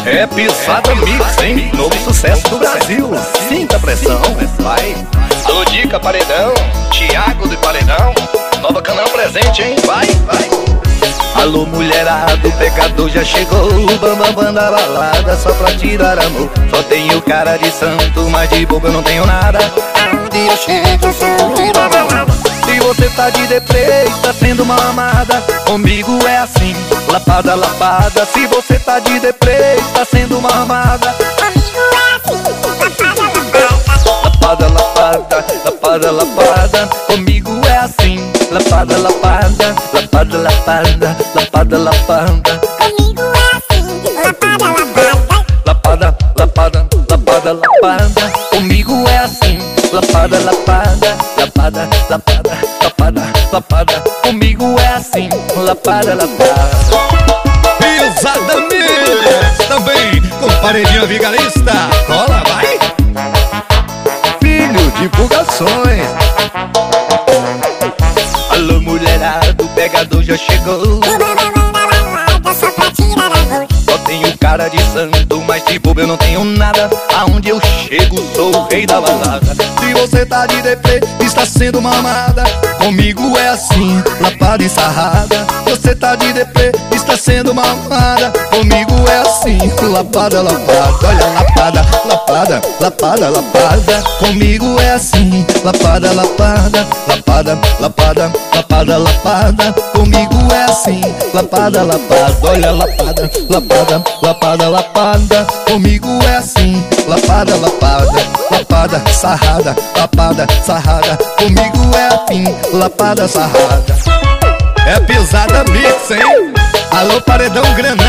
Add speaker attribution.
Speaker 1: É Pisada Mix, hein? Novo sucesso do Brasil. Sinta a pressão, vai.
Speaker 2: Alô, Dica, Paredão, Thiago do Paredão, Nova Canal presente, hein? Vai, vai.
Speaker 1: Alô, mulherada, o pecador já chegou. Bambam da balada, só pra tirar amor. Só tenho cara de santo, mas de bobo eu não tenho nada. Onde eu chego, eu sou o rei da balada. Se você tá de deprê e tá sendo mal amada, comigo é assim, lapada, lapada. Se você tá de deprê e tá sendo mal amada,
Speaker 3: Comigo é assim,
Speaker 1: lapada, lapada, lapada, lapada. Comigo é assim, lapada, lapada, lapada, lapada, lapada, lapada.
Speaker 3: Comigo é assim, lapada, lapada.
Speaker 1: Lapada, lapada, lapada, lapada. Comigo é assim, lapada, lapada, lapada, lapada, lapada, lapada. Comigo é assim, lapada, lapada.
Speaker 4: Pisada Mix, também com paredinha vigarista. Cola, vai.
Speaker 1: Filho, divulgações. Alô, mulherada, o pegador já chegou.
Speaker 3: Só pra tirar amor.
Speaker 1: Só tenho cara de santo, mas de bobo eu não tenho nada. Aonde eu chego sou o rei da balada. Se você tá de deprê, está sendo mamada, comigo é assim, lapada e sarrada. Você tá de deprê, está sendo mamada, comigo é assim, lapada, lapada. Olha, lapada, lapada, lapada, lapada. Comigo é assim, lapada, lapada, lapada, lapada, lapada, lapada. Comigo é assim, lapada, lapada. Olha, lapada, lapada, lapada, lapada. Comigo é assim, lapada, lapada, lapada, sarrada, lapada, sarrada. Comigo é assim, lapada, sarrada.
Speaker 4: É Pisada Mix, hein? Alô, Paredão Grande.